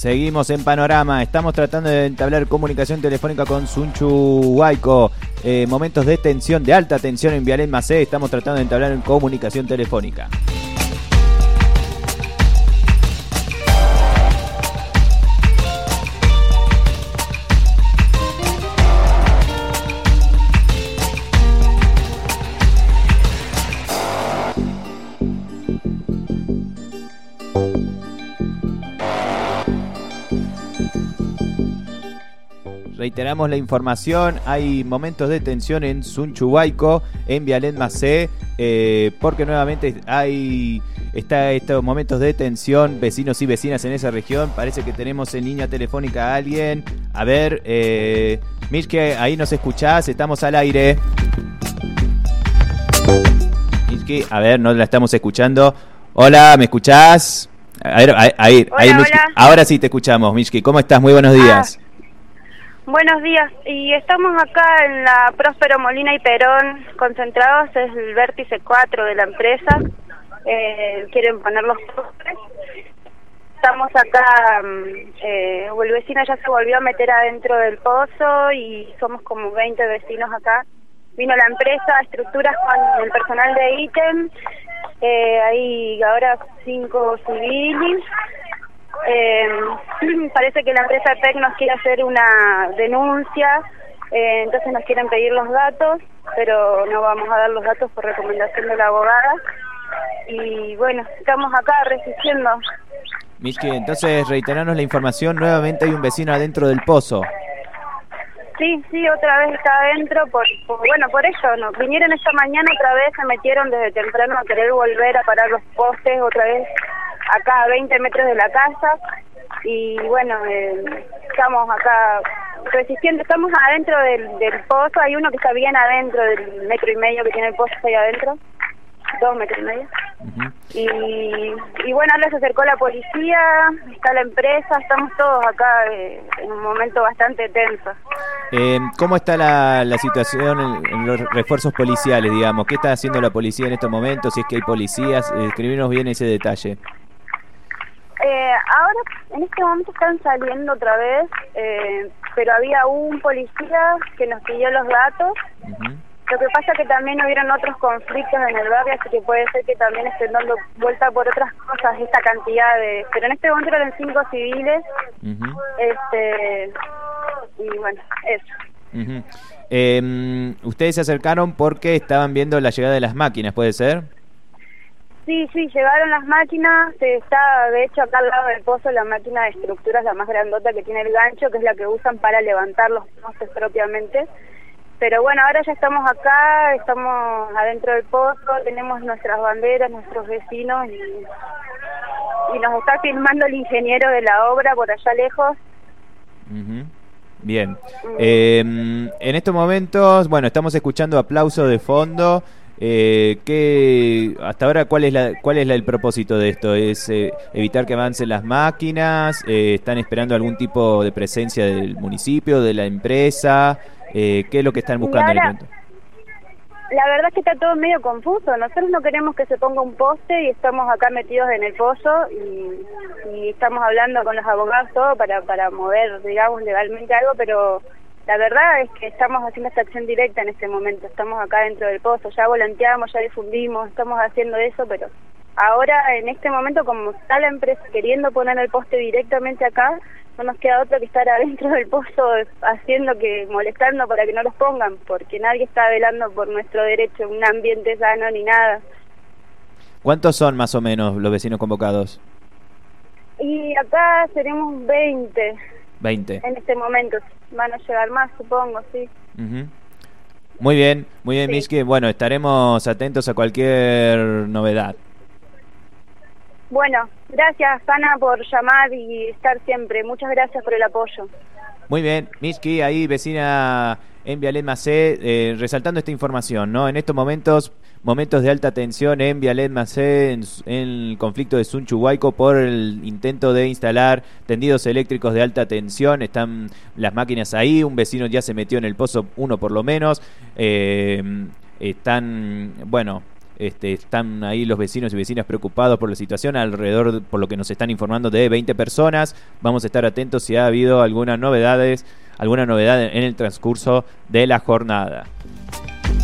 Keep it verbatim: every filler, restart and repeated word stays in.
Seguimos en Panorama, estamos tratando de entablar comunicación telefónica con Sunchu Huayco. Eh, momentos de tensión, de alta tensión en Vialén Macé, estamos tratando de entablar en comunicación telefónica. Reiteramos la información, hay momentos de tensión en Sunchu Huayco, en Vialén Macé, eh, porque nuevamente hay está estos momentos de tensión, vecinos y vecinas en esa región. Parece que tenemos en línea telefónica a alguien. A ver, eh, Mishke, ahí nos escuchás, estamos al aire. Mishke, a ver, no la estamos escuchando. Hola, ¿me escuchás? A ver, ahí, ahí, hola, ahí hola. Ahora sí te escuchamos, Mishke. ¿Cómo estás? Muy buenos días. Ah. Buenos días, y estamos acá en la Próspero Molina y Perón concentrados, es el vértice cuatro de la empresa, eh, quieren poner los postes. Estamos acá, eh, el vecino ya se volvió a meter adentro del pozo y somos como veinte vecinos acá. Vino la empresa, estructuras con el personal de ítem, eh, hay ahora cinco civiles. Eh, parece que la empresa P E C nos quiere hacer una denuncia, eh, entonces nos quieren pedir los datos, pero no vamos a dar los datos por recomendación de la abogada. Y bueno, estamos acá resistiendo. Mishki, entonces reiterarnos la información, nuevamente hay un vecino adentro del pozo. Sí, sí, otra vez está adentro, por, por bueno, por eso, ¿no? Vinieron esta mañana otra vez, se metieron desde temprano a querer volver a parar los postes otra vez acá a veinte metros de la casa, y bueno, eh, estamos acá resistiendo, estamos adentro del, del pozo, hay uno que está bien adentro del metro y medio que tiene el pozo ahí adentro, dos metros y medio. Uh-huh. y, y bueno, ahora se acercó la policía, está la empresa, estamos todos acá eh, en un momento bastante tenso. Eh, ¿Cómo está la, la situación en, en los refuerzos policiales, digamos? ¿Qué está haciendo la policía en estos momentos? Si es que hay policías, eh, escribirnos bien ese detalle. Eh, ahora, en este momento están saliendo otra vez, eh, pero había un policía que nos pidió los datos. Uh-huh. Lo que pasa es que también hubieron otros conflictos en el barrio, así que puede ser que también estén dando vuelta por otras cosas esta cantidad de... Pero en este momento eran cinco civiles, uh-huh. este y bueno, eso. Uh-huh. eh, ¿Ustedes se acercaron porque estaban viendo la llegada de las máquinas, puede ser? Sí, sí, llegaron las máquinas, se está de hecho acá al lado del pozo la máquina de estructuras, la más grandota que tiene el gancho, que es la que usan para levantar los postes propiamente. Pero bueno, ahora ya estamos acá, estamos adentro del pozo, tenemos nuestras banderas, nuestros vecinos, y, y nos está filmando el ingeniero de la obra por allá lejos. Uh-huh. Bien. Mm. Eh, en estos momentos, bueno, estamos escuchando aplausos de fondo. Eh, ¿qué, hasta ahora cuál es la, cuál es la, el propósito de esto? ¿Es eh, evitar que avancen las máquinas? Eh, ¿Están esperando algún tipo de presencia del municipio, de la empresa? Eh, ¿Qué es lo que están buscando en el momento? La verdad es que está todo medio confuso. Nosotros no queremos que se ponga un poste y estamos acá metidos en el pozo y, y estamos hablando con los abogados todo para, para mover, digamos, legalmente algo, pero la verdad es que estamos haciendo esta acción directa en este momento. Estamos acá dentro del pozo, ya volanteamos, ya difundimos, estamos haciendo eso, pero ahora en este momento, como está la empresa queriendo poner el poste directamente acá, no nos queda otro que estar adentro del pozo haciendo que, molestando para que no los pongan, porque nadie está velando por nuestro derecho, un ambiente sano ni nada. ¿Cuántos son más o menos los vecinos convocados? Y acá seremos veinte. veinte. En este momento. Van a llegar más, supongo, sí. Uh-huh. Muy bien, muy bien, sí. Mishki. Bueno, estaremos atentos a cualquier novedad. Bueno, gracias, Ana, por llamar y estar siempre. Muchas gracias por el apoyo. Muy bien, Mishki, ahí vecina en Vialén Macé, eh, resaltando esta información, ¿no? En estos momentos, momentos de alta tensión en Vialén Macé, en, en el conflicto de Sunchu Huayco por el intento de instalar tendidos eléctricos de alta tensión. Están las máquinas ahí, un vecino ya se metió en el pozo, uno por lo menos. Eh, están, bueno... Este, están ahí los vecinos y vecinas preocupados por la situación, alrededor, por lo que nos están informando, de veinte personas. Vamos a estar atentos si ha habido alguna novedades, alguna novedad en el transcurso de la jornada.